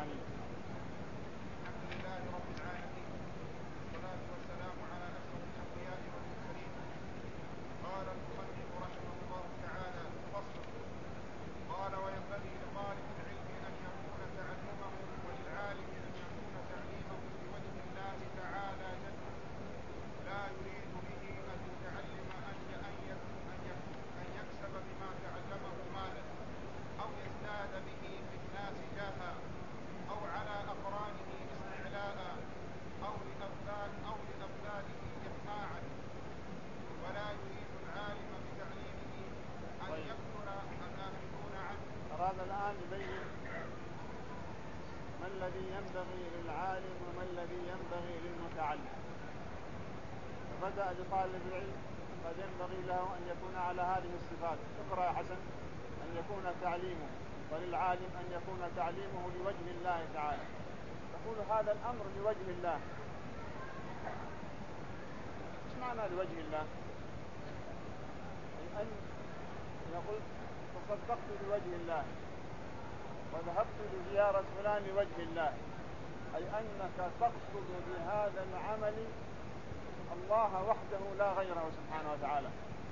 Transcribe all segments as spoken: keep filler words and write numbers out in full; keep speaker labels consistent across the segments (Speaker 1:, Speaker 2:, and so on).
Speaker 1: آمين.
Speaker 2: الحمد لله رب العالمين، والصلاة والسلام على أشرف الأنبياء والمرسلين. قال المصنف رحمه الله تعالى: فصل. قال: وينبغي لطالب العلم أن يكون تعلمه وللعالم أن يكون تعليمه لوجه الله تعالى جل، لا يريد به المتعلم أن يكسب بما تعلمه مالا أو يزداد به في الناس جاها أو على أقرانه استعلاء أو لأبدال أو لأبداله إطماعا، ولا يريد العالم بتعليمه أن يكثر الآخذون عنه.
Speaker 1: أراد الآن يبين ما الذي ينبغي للعالم وما الذي ينبغي للمتعلم. فبدأ بطالب العلم قد ينبغي له أن يكون على هذه الصفات. اقرأ يا حسن: أن يكون تعليمه، وللعالم أن يكون تعليمه لوجه الله تعالى. تقول هذا الأمر لوجه الله. ايش معنى لوجه الله؟ أن يقول تصدقت لوجه الله وذهبت لزيارة فلان لوجه الله، أي أنك تقصد بهذا العمل الله وحده لا غيره سبحانه وتعالى،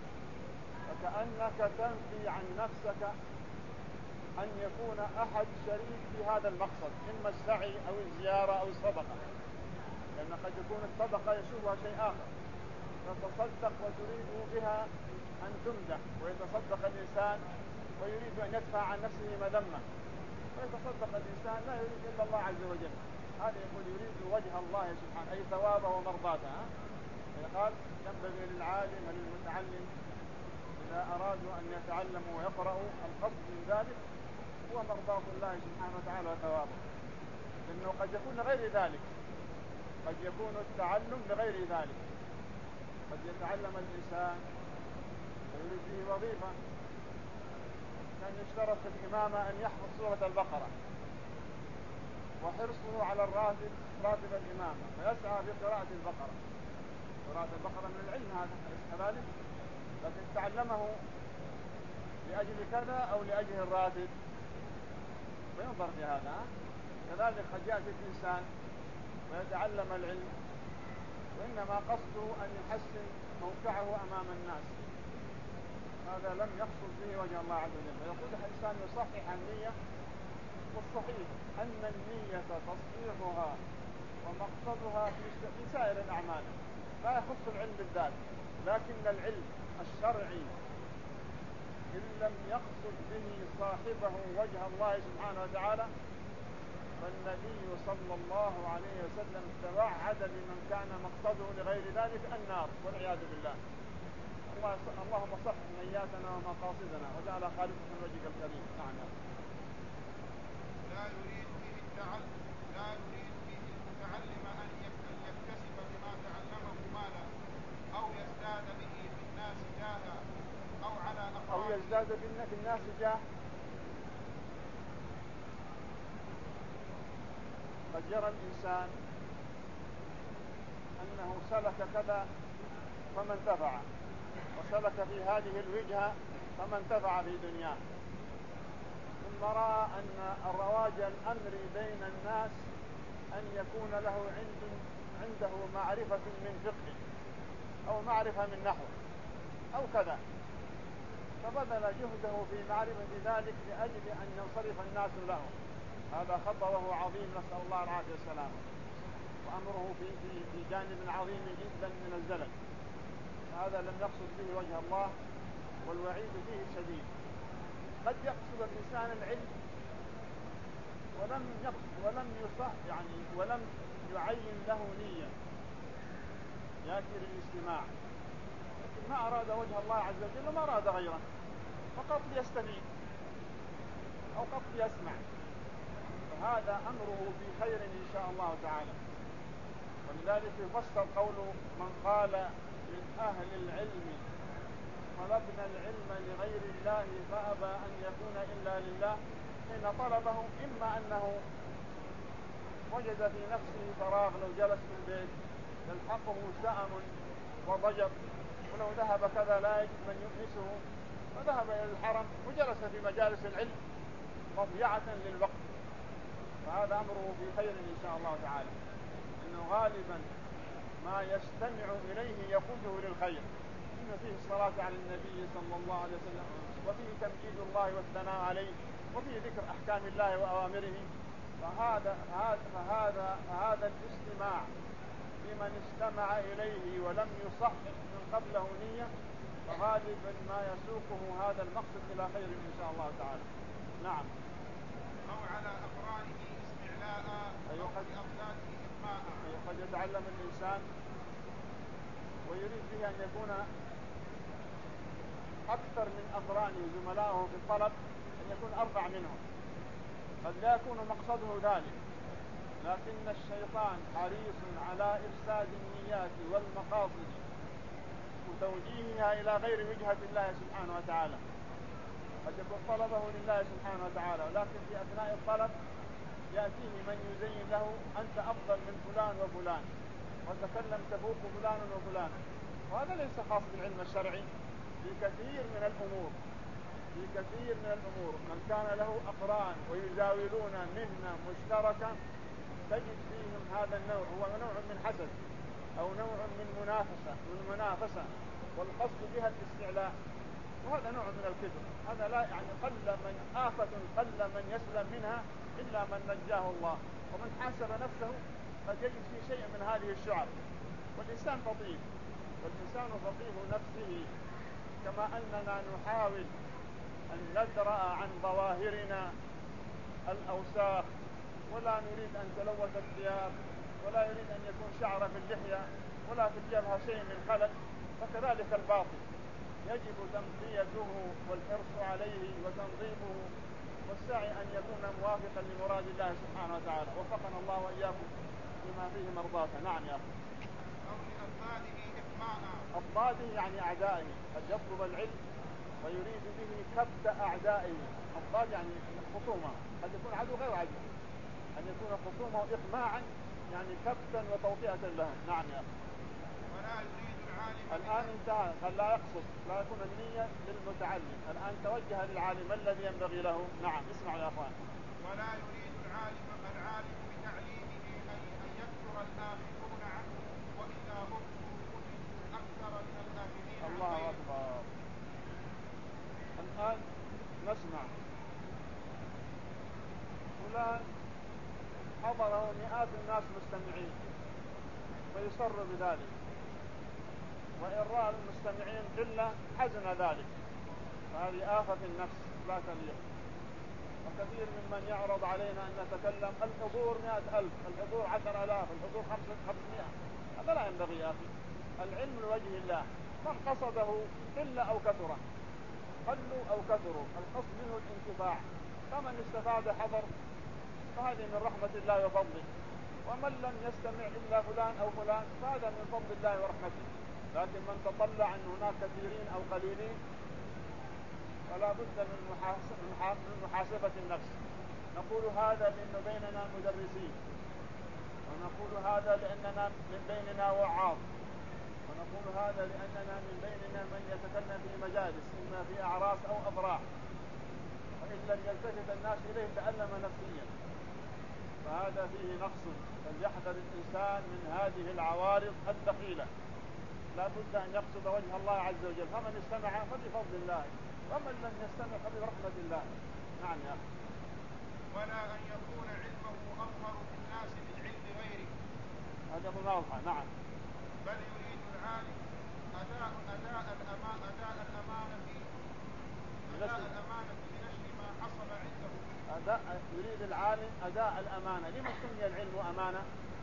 Speaker 1: فكأنك تنفي عن نفسك أن يكون أحد شريك في هذا المقصد، إما السعي أو الزيارة أو الصدقة، لأن قد يكون الصدقة يشوفها شيء آخر، فتصدق وتريد بها أن تمدح، ويتصدق الإنسان ويريد أن يدفع عن نفسه مذمة، ويتصدق الإنسان لا يريد إلا الله عز وجل. هذا يقول يريد وجه الله سبحانه، أي ثوابه ومرضاته. قال: ينبغي للعالم وللمتعلم إذا أرادوا أن يتعلموا ويقرأوا القصد من ذلك هو مرضاة الله سبحانه وتعالى وثوابه، لأنه قد يكون غير ذلك، قد يكون التعلم لغير ذلك. قد يتعلم الإنسان ويريد به وظيفة، كان يشترط في الإمامة أن يحفظ سورة البقرة، وحرصه على الراتب راتب الإمامة، فيسعى في قراءة البقرة. قراءة البقرة من العلم هذا، أليس كذلك؟ لكن تعلمه لأجل كذا أو لأجل الراتب، وينظر في هذا. كذلك قد يأتي الإنسان ويتعلم العلم وإنما قصده أن يحسن موقعه أمام الناس، هذا لم يقصد به وجه الله عز وجل. فيقول الإنسان يصحح النية، والصحيح أن النية تصحيحها ومقصدها في سائر الأعمال، لا يخص العلم بالذات، لكن العلم الشرعي إن لم يقصد به صاحبه وجه الله سبحانه وتعالى، فالنبي صلى الله عليه وسلم توعد لمن كان مقصده لغير ذلك النار والعياذ بالله. اللهم صح نياتنا ومقاصدنا وجعل خالصة من وجهك الكريم. نعم.
Speaker 2: لا يريد به التعلم لا يريد به المتعلم أن يكتسب بما تعلمه مالا أو يزداد به في الناس جاها أو على أقرانه
Speaker 1: أو يزداد في الناس جاه. قد يرى الإنسان أنه سلك كذا فما انتفع، وسلك في هذه الوجهة فما انتفع في دنياه، ثم رأى أن الرواج الأمر بين الناس أن يكون له عند عنده معرفة من فقه أو معرفة من نحو أو كذا، فبذل جهده في معرفة ذلك لأجل أن ينصرف الناس له. هذا خطره عظيم، نسأل الله العافية والسلامة، وأمره في, في, في جانب عظيم جدا من الزلل. هذا لم يقصد به وجه الله، والوعيد فيه شديد. قد يقصد الإنسان العلم ولم يقصد ولم يصح يعني ولم يعين له نية، يأتي للاستماع، لكن ما أراد وجه الله عز وجل وما أراد غيره، فقط ليستفيد أو قط ليسمع، فهذا أمره في خير إن شاء الله تعالى. ولذلك يفسر قول من قال من أهل العلم: طلبنا العلم لغير الله فأبى أن يكون إلا لله، حين طلبه إما أنه وجد في نفسه فراغ، لو جلس في البيت يلحقه سأم وضجر، ولو ذهب كذا لا يجد من يؤنسه، فذهب إلى الحرم وجلس في مجالس العلم مضيعة للوقت، فهذا أمره في خير إن شاء الله تعالى، إنه غالبا ما يستمع إليه يقوده للخير، إنه فيه الصلاة على النبي صلى الله عليه وسلم، وفيه تمجيد الله والثناء عليه، وفيه ذكر أحكام الله وأوامره. فهذا فهذا فهذا الاستماع لمن استمع إليه ولم يصحح من قبله نية، فغالبا ما يسوقه هذا المقصد إلى خير إن شاء الله تعالى. نعم.
Speaker 2: أو على أقرانه استعلاء أو قد أقداته إطماء.
Speaker 1: قد يتعلم الإنسان ويريد به أن يكون أكثر من أقرانه زملائه في الطلب، أن يكون أربع منهم، قد لا يكون مقصده ذلك، لكن الشيطان حريص على إفساد النيات والمقاصد وتوجيهها إلى غير وجهة الله سبحانه وتعالى. قد يكون طلبه لله سبحانه وتعالى، ولكن في أثناء الطلب يأتيه من يزين له أنت أفضل من فلان وفلان، وتكلم تفوق فلان وفلان. وهذا ليس خاص بالعلم الشرعي، في كثير من الأمور في كثير من الأمور من كان له أقران ويزاولون مهنة مشتركة تجد فيهم هذا النوع، هو نوع من حسد أو نوع من منافسة من منافسة والقصد بها الاستعلاء، وهذا نوع من الكبر. هذا لا يعني قل من آفة قل من يسلم منها إلا من نجاه الله، ومن حاسب نفسه قد يجد في شيء من هذه الشعب. والإنسان فطيف، والإنسان فطيف نفسه، كما أننا نحاول أن ندرأ عن ظواهرنا الأوساخ، ولا نريد أن تلوث الثياب، ولا يريد أن يكون شعر في اللحية ولا في الجبهة شيء من خلل، فكذلك الباطن يجب تنقيته والحرص عليه وتنظيفه، والسعي أن يكون موافقا لمراد الله سبحانه وتعالى. وفقنا الله وإياكم بما فيه مرضاته. نعم يا أخي.
Speaker 2: أو لأضداده إطماء.
Speaker 1: أضداده يعني أعدائه، قد يطلب العلم ويريد به كبت أعدائه. أضداد يعني خصومة، قد يكون عدو غير عدو، أن يكون خصومه إقماعا يعني كبتا وتوطئة لهم. نعم يا أخي.
Speaker 2: ولا يريد العالم.
Speaker 1: الآن انتهى، قال لا يقصد، لا يكون النية للمتعلم، الآن توجه للعالم الذي ينبغي له. نعم اسمعوا يا أخوان.
Speaker 2: ولا يريد العالم العالم بتعليمه أن يكثر الآخذون عنه، وإذا أخذوا أكثر من الآخذين عنه.
Speaker 1: الله أكبر. الآن نسمع فلان حضره مئات الناس مستمعين فيسر بذلك، وإن رأى المستمعين قلة حزن ذلك، فهذه آفة النفس لا تليق. وكثير ممن يعرض علينا أن نتكلم الحضور مئة ألف، الحضور عشر ألاف، الحضور خمسمائة، هذا لا ينبغي يا أخي. العلم لوجه الله، من قصده قلة أو كثرة، قلوا أو كثروا، القصد منه الانتفاع، فمن استفاد حضر، فهذه من رحمة الله وفضله. ومن لم يستمع إلا فلان أو فلان فهذا من فضل الله ورحمته. لكن من تطلع أن هناك كثيرين أو قليلين فلا بد من محاسبة النفس. نقول هذا لأن بيننا مدرسين، ونقول هذا لأننا من بيننا وعاظ، ونقول هذا لأننا من بيننا من يتكلم في مجالس إما في أعراس أو أفراح، وإن لم يلتفت الناس إليه تألم نفسيا، فهذا فيه نقص. فليحذر الإنسان من هذه العوارض الدخيلة، لا بد أن يقصد وجه الله عز وجل، فمن استمع فبفضل الله، ومن لم يستمع فبرحمة الله. نعم يا أخي.
Speaker 2: ولا أن يكون علمه أظهر بالناس من علم غيره،
Speaker 1: هذا مناظرة. نعم.
Speaker 2: بل يريد العالم أداء أداء الأمانة أداء الأمانة أداء الأمانة بنشر ما حصل عنده.
Speaker 1: أداء يريد العالم أداء الأمانة. لما سمي العلم أمانة؟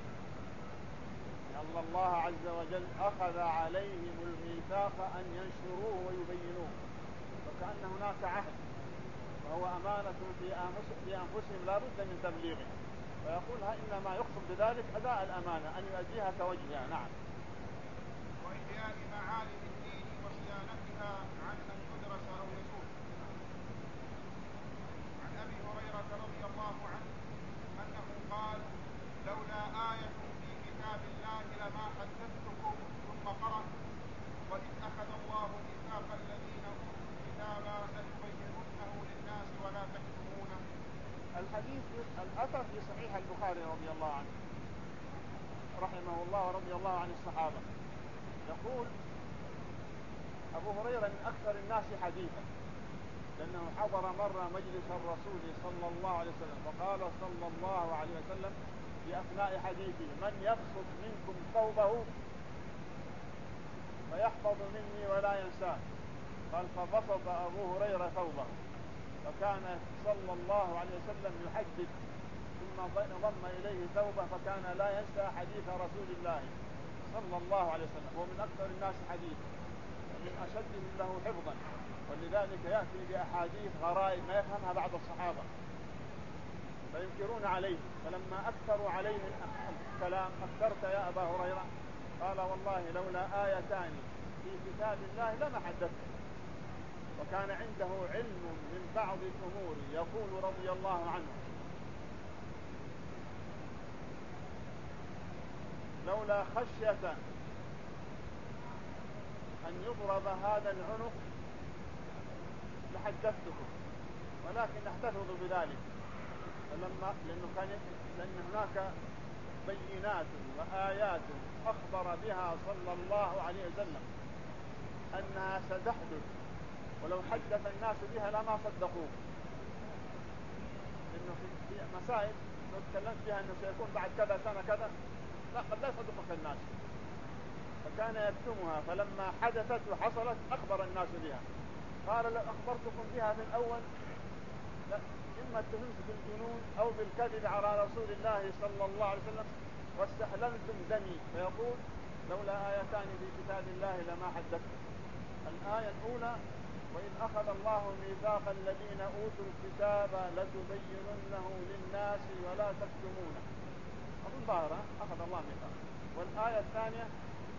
Speaker 1: لأن الله عز وجل أخذ عليهم الميثاق أن ينشروه ويبينوه، وكأن هناك عهد، وهو أمانة في أنفسهم لا بد من تبليغه، فيقولها إنما يقصد بذلك أداء الأمانة، أن يؤديها كوجهها. نعم.
Speaker 2: وإحياء معالم الدين وصيانتها عن أن يدرس أو يسوق. عن أبي هريرة رضي الله عنه أنه قال: لولا آية في كتاب الله لما حدثتكم. ثم قرأ: وإذ أخذ الله ميثاق الذين أوتوا الكتاب لتبيننه للناس ولا تكتمونه.
Speaker 1: الحديث الأثر في صحيح البخاري رضي الله عنه رحمه الله ورضي الله عن الصحابة. يقول أبو هريرة من أكثر الناس حديثا، لأنه حضر مرة مجلس الرسول صلى الله عليه وسلم فقال صلى الله عليه وسلم في أثناء حديثه: من يبسط منكم ثوبه فيحفظ مني ولا ينساه. قال: فبسط أبو هريرة ثوبه، فكان صلى الله عليه وسلم يحدث ثم ضم إليه ثوبه، فكان لا ينسى حديث رسول الله صلى الله عليه وسلم. هو من أكثر الناس حديثا ومن أشدهم له حفظا، ولذلك يأتي بأحاديث غرائب ما يفهمها بعض الصحابة فينكرون عليه. فلما أكثروا عليه الكلام: أكثرت يا أبا هريرة؟ قال: والله لولا آيتان في كتاب الله لما حدثت. وكان عنده علم من بعض الأمور. يقول رضي الله عنه: لولا خشية أن يضرب هذا العنق لحدثتكم، ولكن احتفظ بذلك. فلما لأنه كان لأن هناك بينات وآيات أخبر بها صلى الله عليه وسلم أنها ستحدث، ولو حدث الناس بها لما صدقوه. إنه في مسائل لو تكلمت بها أنه سيكون بعد كذا سنة كذا، لا قد لا يصدقك الناس، فكان يكتمها. فلما حدثت وحصلت أخبر الناس بها. قال: لو أخبرتكم بها في الأول لا إما اتهمت بالجنون أو بالكذب على رسول الله صلى الله عليه وسلم واستحللتم دمي. فيقول: لولا آيتان في كتاب الله لما حدثتم. الآية الأولى: وإذ أخذ الله ميثاق الذين أوتوا الكتاب لتبيننه للناس ولا تكتمونه. أظن ظاهرة أخذ الله ميثاق. والآية الثانية: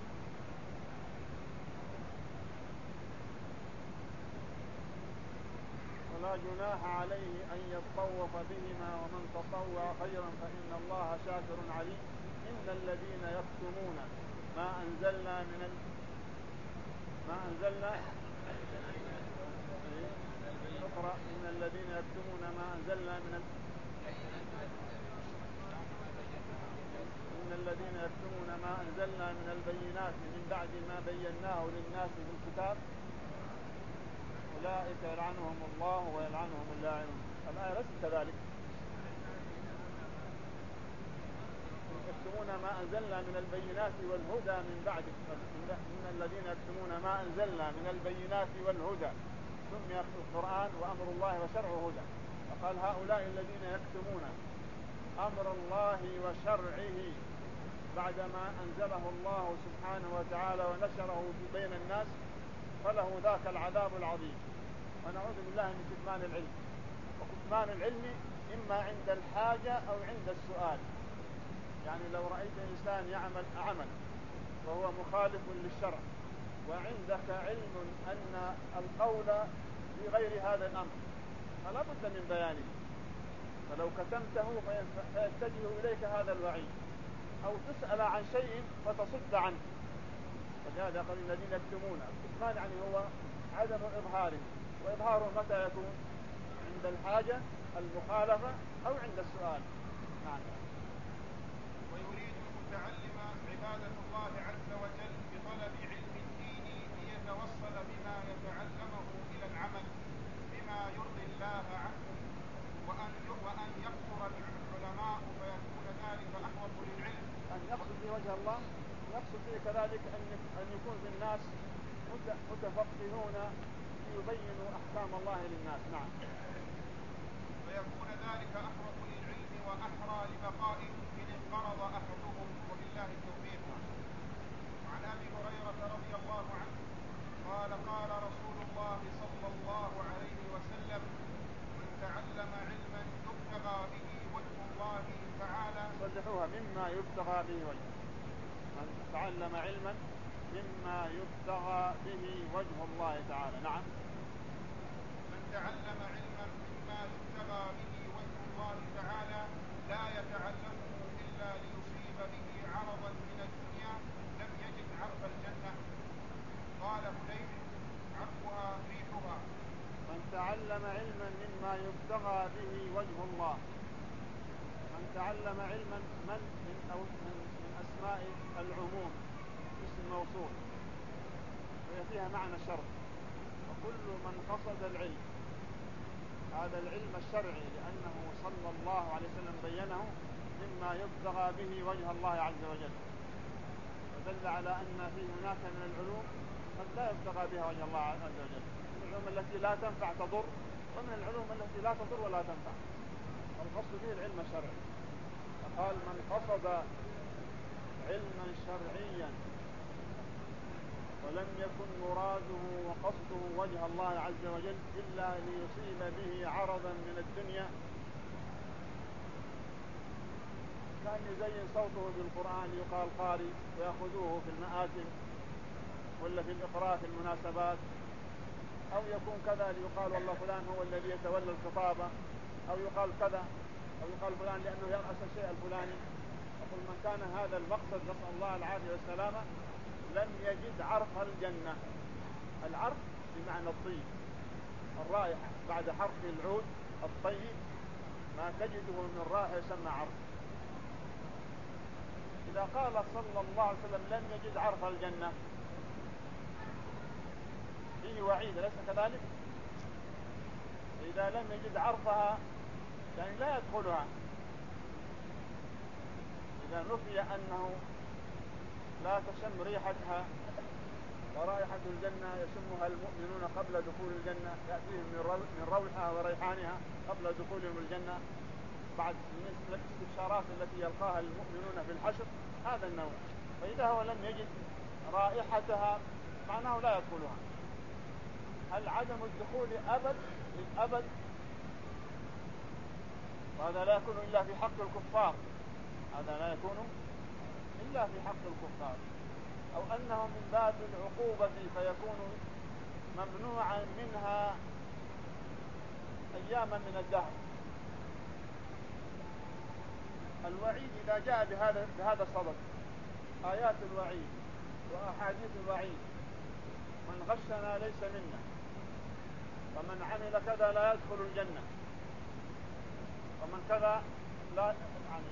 Speaker 1: ولا جناح عليه أن يطوف بهما ومن تطوع خيرا فإن الله شاكر عليم. إن الذين يكتمون ما أنزلنا من ال... ما أنزلنا اقرأ إن الذين يكتمون ما أنزلنا من ال... إن الذين يكتمون ما أنزلنا من البينات من بعد ما بيناه للناس في الكتاب أولئك يلعنهم الله ويلعنهم اللاعنون. الآية ليست كذلك. يكتمون ما أنزلنا من البينات والهدى من بعد. إن الذين يكتمون ما أنزلنا من البينات والهدى سمي القرآن وأمر الله وشرعه هدى. فقال: هؤلاء الذين يكتمون أمر الله وشرعه بعدما أنزله الله سبحانه وتعالى ونشره بين الناس فله ذاك العذاب العظيم. ونعوذ بالله من كتمان العلم. وكتمان العلم إما عند الحاجة أو عند السؤال. يعني لو رأيت إنسان يعمل عمل وهو مخالف للشرع وعندك علم أن القول في غير هذا الأمر فلا بد من بيانه، فلو كتمته فيتجه إليك هذا الوعيد، أو تسأل عن شيء فتصد عنه. فلهذا قال: الذين يكتمون. الكتمان يعني هو عدم إظهاره، وإظهاره متى يكون؟ عند الحاجة المخالفة أو عند السؤال. نعم.
Speaker 2: ويريد المتعلم عبادة الله عز وجل بطلب علم الدين ليتوصل بما يتعلمه إلى العمل بما يرضي الله عنه، وأن وأن يكثر العلماء فيكون ذلك أحوط للعلم.
Speaker 1: أن يقصد به وجه الله، يقصد به كذلك أن يكون في الناس متفقهون ليبينوا أحكام الله للناس. نعم.
Speaker 2: فيكون ذلك أحوط للعلم وأحرى لبقائه إن انقرض أحدهم، وبالله التوفيق. وعن أبي هريرة رضي الله عنه قال: قال رسول الله صلى الله عليه وسلم: من تعلم علما يبتغى به وجه الله تعالى.
Speaker 1: صلحوها: مما يبتغى به وجه. من تعلم علما مما يبتغى به وجه الله تعالى. نعم.
Speaker 2: من تعلم علما مما يبتغى به وجه الله تعالى لا يتعلمه إلا ليصيب به عرضا من الدنيا لم يجد عرف الجنة. قال هليل: عرفها ريحها.
Speaker 1: من تعلم علما مما مما يبتغى به وجه الله. من تعلم علما من من, أو من, من أسماء العموم اسم موصول وهي فيها معنى شرط، وكل من قصد العلم هذا العلم الشرعي لأنه صلى الله عليه وسلم بينه مما يبتغى به وجه الله عز وجل، ودل على أن في هناك من العلوم قد لا يبتغى بها وجه الله عز وجل، من العلوم التي لا تنفع تضر، ومن العلوم التي لا تضر ولا تنفع، والقصد به العلم الشرعي. فقال من قصد علما شرعيا ولم يكن مراده وقصده وجه الله عز وجل إلا ليصيب به عرضا من الدنيا، كان يزين صوته بالقرآن يقال قارئ ويأخذوه في المآتم ولا في الإقراء في المناسبات، أو يكون كذا ليقال والله فلان هو الذي يتولى الخطابة، أو يقال كذا، أو يقال فلان لأنه يرأس الشيء الفلاني. يقول من كان هذا المقصد نسأل الله العافية والسلامة لم يجد عرف الجنة. العرف بمعنى الطيب، الرائحة بعد حرف العود الطيب ما تجده من رائحة يسمى عرف. إذا قال صلى الله عليه وسلم لم يجد عرف الجنة فيه وعيد، أليس كذلك؟ إذا لم يجد عرفها يعني لا يدخلها. إذا نفي أنه لا تشم ريحتها، ورائحة الجنة يشمها المؤمنون قبل دخول الجنة، يأتيهم من روحها وريحانها قبل دخولهم الجنة بعد من الاستبشارات التي يلقاها المؤمنون في الحشر، هذا النوع. فإذا هو لم يجد رائحتها معناه لا يدخلها. هل عدم الدخول أبد للأبد؟ وهذا لا يكون إلا في حق الكفار، هذا لا يكون إلا في حق الكفار، أو أنه من باب العقوبة فيكون ممنوعا منها أياما من الدهر. الوعيد إذا جاء بهذا بهذا الصدد، آيات الوعيد وأحاديث الوعيد، من غشنا ليس منا، ومن عمل كذا لا يدخل الجنة، ومن كذا لا يعني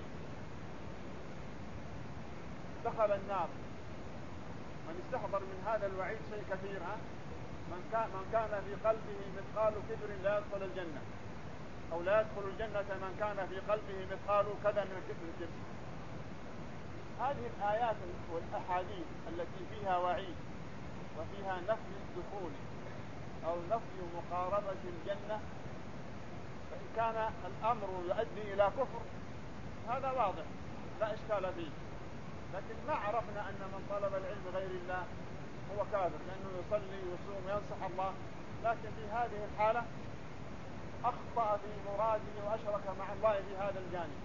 Speaker 1: دخل النار. من استحضر من هذا الوعيد شيء كثير، ها من كان من كان في قلبه مثقال كبر لا يدخل الجنة، أو لا يدخل الجنة من كان في قلبه مثقال كذا من الكبر. هذه الآيات والأحاديث التي فيها وعيد وفيها نفي الدخول أو نفي مقاربة الجنة، فإن كان الأمر يؤدي إلى كفر هذا واضح لا إشكال فيه، لكن ما عرفنا أن من طلب العلم غير الله هو كافر لأنه يصلي ويصوم وينصح الله، لكن في هذه الحالة أخطأ في مراده وأشرك مع الله في هذا الجانب،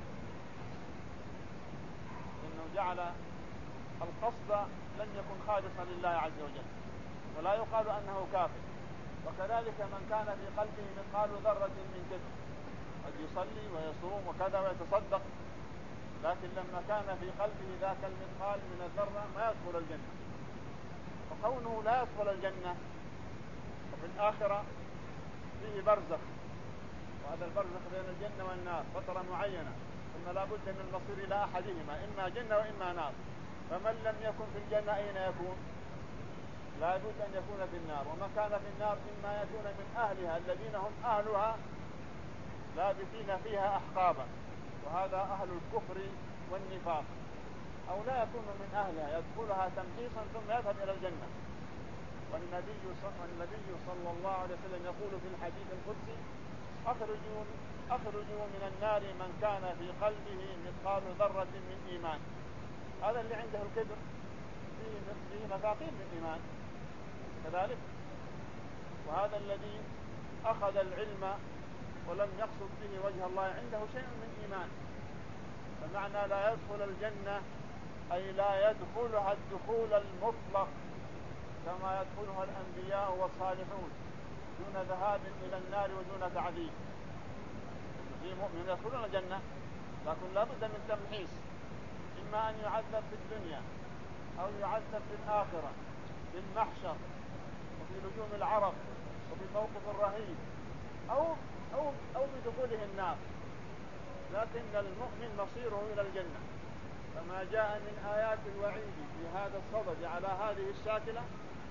Speaker 1: إنه جعل القصد لم يكن خالصا لله عز وجل، ولا يقال أنه كافر. وكذلك من كان في قلبه مثقال ذرة من كبر قد يصلي ويصوم وكذا ويتصدق، لكن لما كان في قلبه ذاك المثقال من الذرة ما يدخل الجنة. وكونه لا يدخل الجنة وفي الآخرة فيه برزخ، وهذا البرزخ بين الجنة والنار فترة معينة، ثم لا بد من المصير إلى أحدهما، إما جنة وإما نار. فمن لم يكن في الجنة أين يكون؟ لا بد أن يكون في النار. ومن كان في النار إما يكون من أهلها الذين هم أهلها لابثين فيها أحقابا، وهذا أهل الكفر والنفاق، أو لا يكون من أهلها يدخلها تمحيصا ثم يذهب إلى الجنة. والنبي والنبي صلى الله عليه وسلم يقول في الحديث القدسي أخرجوا, أخرجوا من النار من كان في قلبه مثقال ذرة من إيمان. هذا اللي عنده الكبر فيه مثاقيل من إيمان كذلك. وهذا الذي أخذ العلم ولم يقصد به وجه الله عنده شيء من إيمان. فمعنى لا يدخل الجنة أي لا يدخلها الدخول المطلق كما يدخلها الأنبياء والصالحون دون ذهاب إلى النار ودون تعذيب. في مؤمن يدخلون الجنة لكن لا بد من تمحيص، إما أن يعذب في الدنيا أو يعذب في الآخرة في المحشر وفي لجوم العرب وفي الموقف الرهيب، أو أو, أو بدخوله النار، لكن المؤمن مصيره إلى الجنة. فما جاء من آيات الوعيد في هذا الصدد على هذه الشاكلة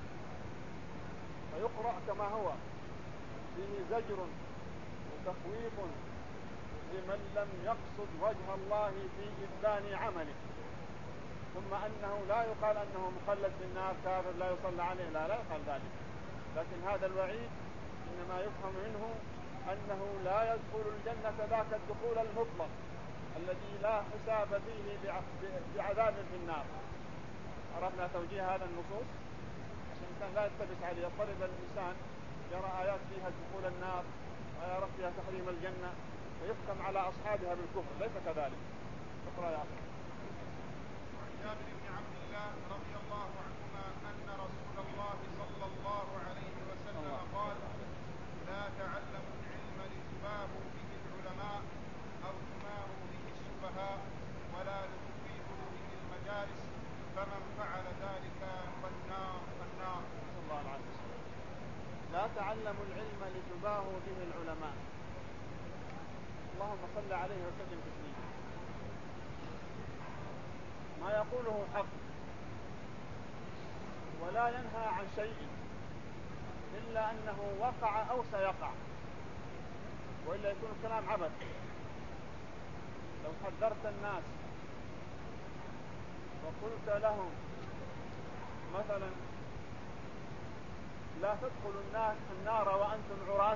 Speaker 1: فيقرأ كما هو، فيه زجر وتخويف لمن لم يقصد وجه الله في إبان عمله، ثم أنه لا يقال أنه مخلد في النار كافر لا يصلى عليه، لا لا يقال ذلك، لكن هذا الوعيد إنما يفهم منه أنه لا يدخل الجنة ذاك الدخول المطلق الذي لا حساب فيه بعذاب في النار. عرفنا توجيه هذا النصوص عشان لا يلتبس عليه، يضطرب الإنسان يرى آيات فيها دخول النار ويرى فيها تحريم الجنة ويحكم على أصحابها بالكفر، ليس كذلك. اقرأ يا أخي.
Speaker 2: وعن جابر بن عبد الله رضي الله عنهما أن رسول الله صلى الله عليه وسلم قال: لا تعلموا العلم لتباهوا به العلماء أو تماروا به السفهاء ولا لتفيدوا به المجالس، فمن فعل ذلك فالنار فالنار.
Speaker 1: الله العافية. لا تعلموا العلم لتباهوا به العلماء. اللهم صل عليه وسلم تسليما. ما يقوله حق، ولا ينهى عن شيء إلا أنه وقع أو سيقع، وإلا يكون الكلام عبث. لو حذرت الناس وقلت لهم مثلا لا تدخلوا النار وأنتم عراة،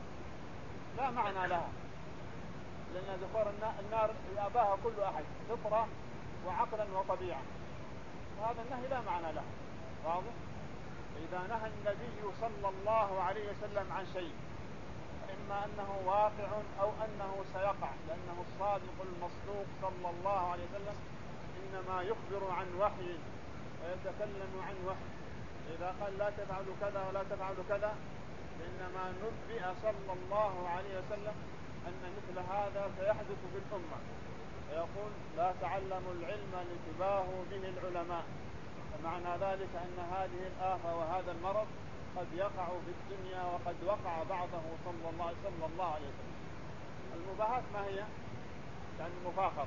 Speaker 1: لا معنى لها، لأن دخول النار يأباها كل أحد فطرة وعقلا وطبيعة، وهذا النهي لا معنى له. واضح؟ إذا نهى النبي صلى الله عليه وسلم عن شيء إما أنه واقع أو أنه سيقع، لأنه الصادق المصدوق صلى الله عليه وسلم إنما يخبر عن وحي ويتكلم عن وحي. إذا قال لا تفعلوا كذا ولا تفعلوا كذا، إنما نبئ صلى الله عليه وسلم أن مثل هذا سيحدث في الأمة، فيقول لا تعلموا العلم لتباهوا به العلماء. فمعنى ذلك أن هذه الآفة وهذا المرض قد يقع في الدنيا وقد وقع بعضه صلى الله, صلى الله عليه وسلم. المباهات ما هي؟ يعني مفاخرة،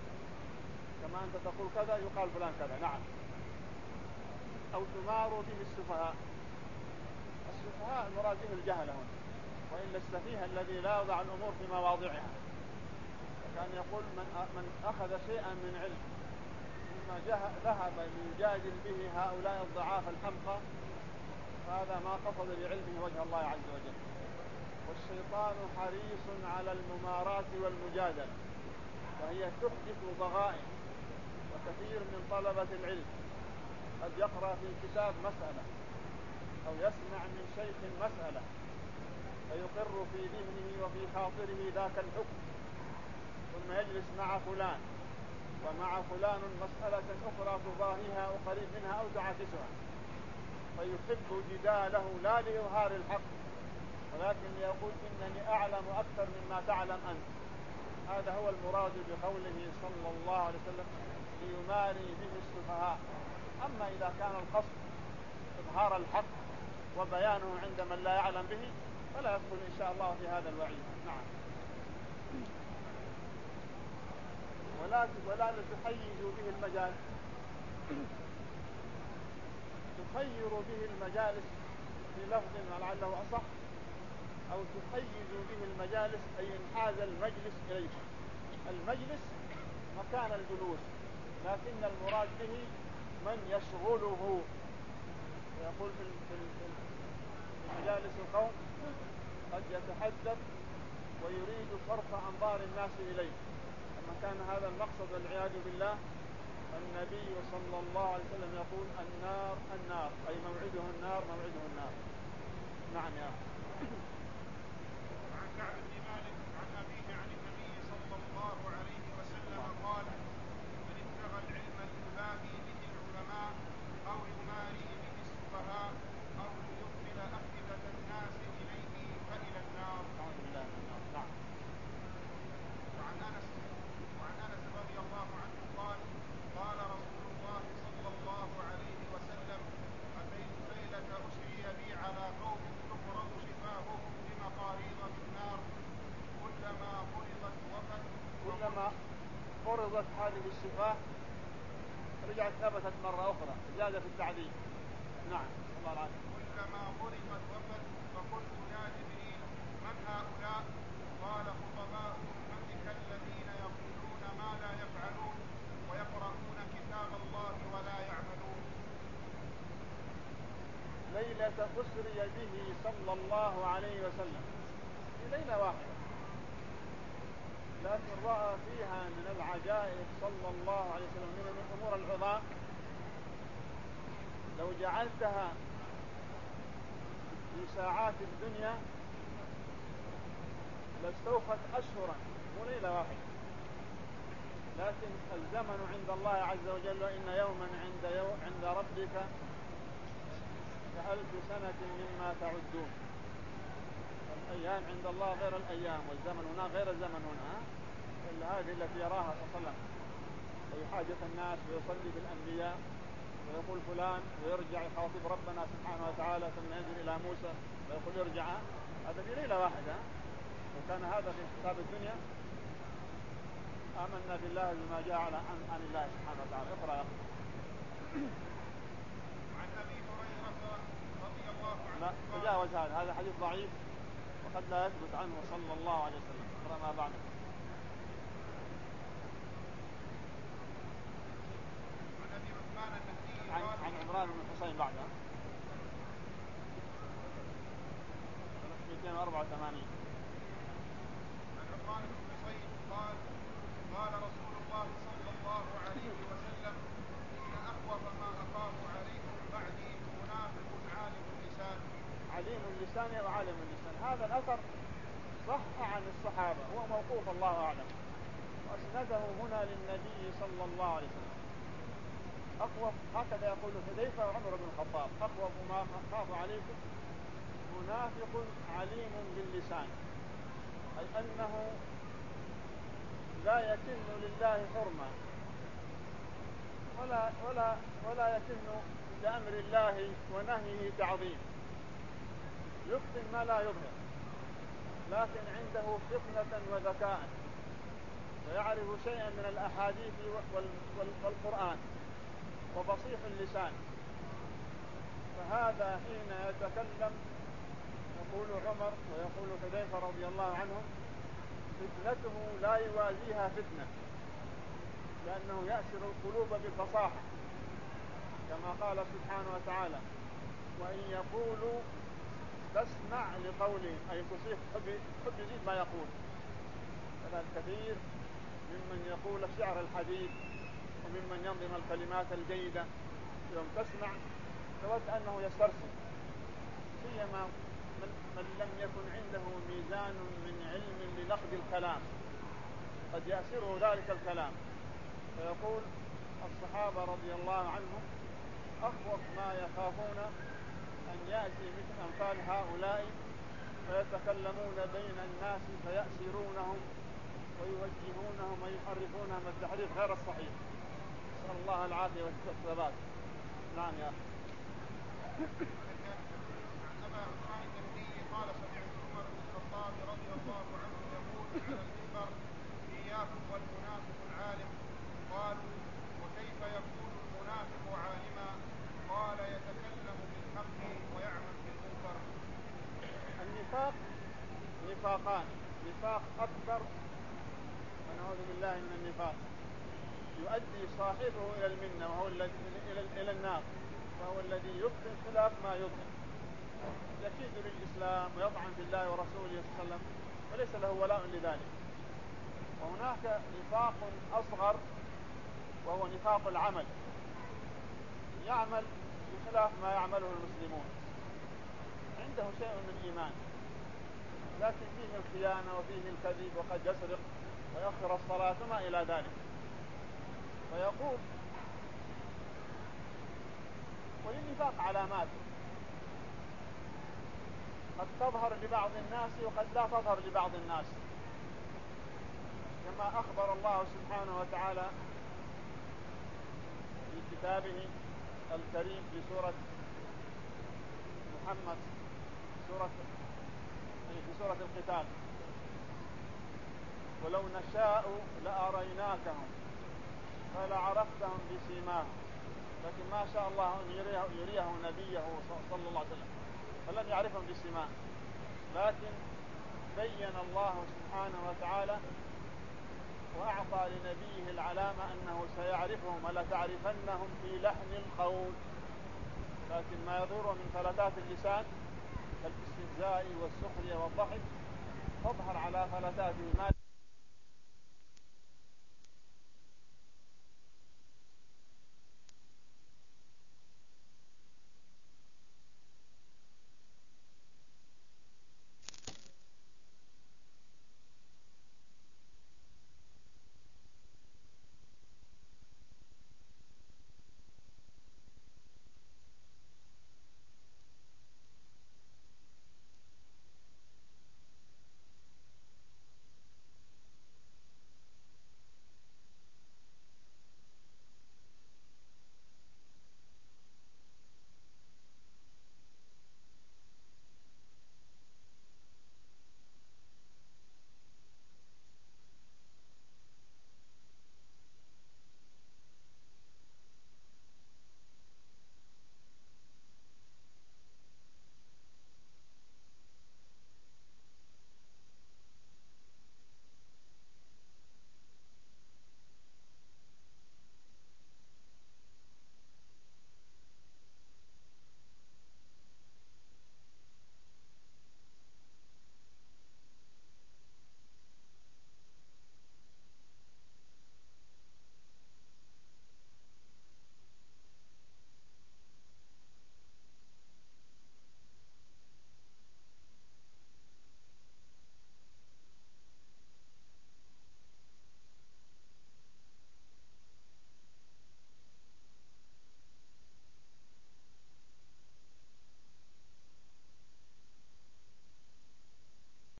Speaker 1: كما أنت تقول كذا يقال فلان كذا. نعم. أو تماروا به السفهاء. السفهاء المراد به الجهل هنا، وإلا السفيه الذي لا يضع الأمور في مواضعها. كان يقول من, من أخذ شيئا من علم ثم ذهب ليجادل به هؤلاء الضعاف الحمقى، فهذا ما قصد بعلمه وجه الله عز وجل. والشيطان حريص على الممارات والمجادلة، وهي تحدث ضغائن. وكثير من طلبة العلم قد يقرأ في كتاب مسألة أو يسمع من شيخ مسألة فيقر في ذهنه وفي خاطره ذاك الحكم، ثم يجلس مع فلان ومع فلان مسألة أخرى تضاهيها وقريب منها أو تعاكسها، فيحب جداله لا لإظهار الحق ولكن يقول إنني أعلم أكثر مما تعلم أنت. هذا هو المراد بقوله صلى الله عليه وسلم ليماري به السفهاء. أما إذا كان القصد إظهار الحق وبيانه عند من لا يعلم به فلا يدخل إن شاء الله في هذا الوعيد. نعم. ولا ولا تحيزوا به المجالس. تخير به المجالس في لفظ ولعله أصح، أو تحيز به المجالس أي انحاز المجلس إليكم. المجلس مكان الجلوس، لكن المراد به من يشغله. ويقول في مجالس القوم قد يتحدث ويريد صرف أنظار الناس إليه. لما كان هذا المقصد والعياذ بالله، النبي صلى الله عليه وسلم يقول النار النار، أي موعده النار موعده النار. نعم يا أخي.
Speaker 2: وعن كعب بن مالك عن أبيه عن النبي صلى الله عليه وسلم قال: من ابتغى العلم ليباهي به العلماء أو يماري به السفهاء أو ليقبل أفئدة الناس إليه فإلى النار.
Speaker 1: أعوذ بالله من النار. نعم.
Speaker 2: وعن أنس وعن أنس رضي الله عنه قال: قال رسول الله صلى الله عليه وسلم: أتيت ليلة أسري بي على قوم تفرض شفاههم بمقاريض من نار
Speaker 1: ثبت هذه الصفات رجعت ثبتت مرة أخرى زيادة في التعذيب. نعم الله العافية.
Speaker 2: كلما ضربت وفد فقلت يا جبريل من هؤلاء؟ قال خطباء أمتك الذين يقولون ما لا يفعلون ويقرؤون كتاب الله ولا يعملون.
Speaker 1: ليلة أسري به صلى الله عليه وسلم في ليلة واحدة، لكن رأى فيها من العجائب صلى الله عليه وسلم من الأمور العظام لو جعلتها في ساعات الدنيا لاستوفت أشهرا مو ليلة واحدة. لكن الزمن عند الله عز وجل إن يوما عند, يو عند ربك كألف سنة مما تعدون. الأيام عند الله غير الأيام، والزمن هنا غير الزمن هنا، إلا هذه التي يراها صلى الله عليه وسلم ويحاجة الناس ويصلي بالأنبياء ويقول فلان ويرجع يخاطب ربنا سبحانه وتعالى ثم ينزل إلى موسى ويقول يرجع. هذا في ليلة واحدة. وكان هذا في حساب الدنيا آمنا بالله بما جاء عن, عن الله سبحانه وتعالى. اقرأ يا أخي.
Speaker 2: عن أبي هريرة رضي الله عنه
Speaker 1: لا تجاوز هذا، هذا حديث ضعيف وقد لا يثبت عنه صلى الله عليه وسلم. اقرأ ما بعده.
Speaker 2: عن أبي عثمان النهدي
Speaker 1: عن, عن عمران بن الحصين بعدها مئتين وأربعة وثمانين.
Speaker 2: عن عمران بن الحصين قال قال رسول الله صلى الله عليه وسلم إن أخوف ما أخاف عليكم بعدي منافق عالم اللسان.
Speaker 1: عليم اللسان وعالم اللسان، هذا الأثر صح عن الصحابة، هو موقوف الله أعلم، وأسنده هنا للنبي صلى الله عليه وسلم. أخوف هكذا يقول حذيفة وعمر بن الخطاب أخوف ما أخاف عليكم منافق عليم باللسان، أي أنه لا يكن لله حرمة ولا, ولا, ولا يكن لأمر الله ونهيه تعظيم، يبطن ما لا يظهر، لكن عنده فطنة وذكاء ويعرف شيئا من الأحاديث والقرآن وبصيح اللسان. فهذا حين يتكلم يقول عمر ويقول حذيفة رضي الله عنهم فتنته لا يوازيها فتنة، لأنه يأسر القلوب بالفصاحة كما قال سبحانه وتعالى وإن يقولوا تسمع لقولهم، أي تصيح حب يزيد ما يقول. هذا الكثير ممن يقول الشعر الحديث وممن ينظم الكلمات الجيدة يوم تسمع تود أنه يسترسل، سيما من, من لم يكن عنده ميزان من علم لنقد الكلام قد يأسره ذلك الكلام. فيقول الصحابة رضي الله عنهم أخوف ما يخافون أن يأتي مثل أمثال هؤلاء فيتكلمون بين الناس فيأسرونهم ويوجهونهم ويحرفونهم التحريف غير الصحيح. نسأل الله العافية والثبات. نعم يا أخي.
Speaker 2: أبا عثمان النهدي قال سمعت عمر بن الخطاب رضي الله عنه يقول على المنبر إياكم والمنافق العالم. قالوا وكيف يكون المنافق عالما؟ قال يتكلم بالحق ويعمل بالمنكر.
Speaker 1: النفاق نفاقان، نفاق أكبر ونعوذ بالله من النفاق يؤدي صاحبه إلى المنة وهو الذي إلى النار، وهو الذي يبطن خلاف ما يظهر، يكيد للإسلام ويطعن في الله ورسوله صلى الله عليه وسلم وليس له ولاء لذلك. وهناك نفاق أصغر وهو نفاق العمل، يعمل بخلاف ما يعمله المسلمون، عنده شيء من إيمان لكن فيه الخيانة وفيه الكذب وقد يسرق ويأخر الصلاة وما إلى ذلك. فيقول وللنفاق علامات قد تظهر لبعض الناس وقد لا تظهر لبعض الناس، كما أخبر الله سبحانه وتعالى في كتابه الكريم في سورة محمد سورة في سورة القتال ولو نشاء لأريناكهم فلعرفتهم بسيماهم، لكن ما شاء الله أن يريه, يريه نبيه صلى الله عليه وسلم فلم يعرفهم بسيماهم، لكن بين الله سبحانه وتعالى وأعطى لنبيه العلامة أنه سيعرفهم ولتعرفنهم في لحن القول، لكن ما يظهر من فلتات اللسان كالاستهزاء والسخرية والضحك تظهر على فلتاته ما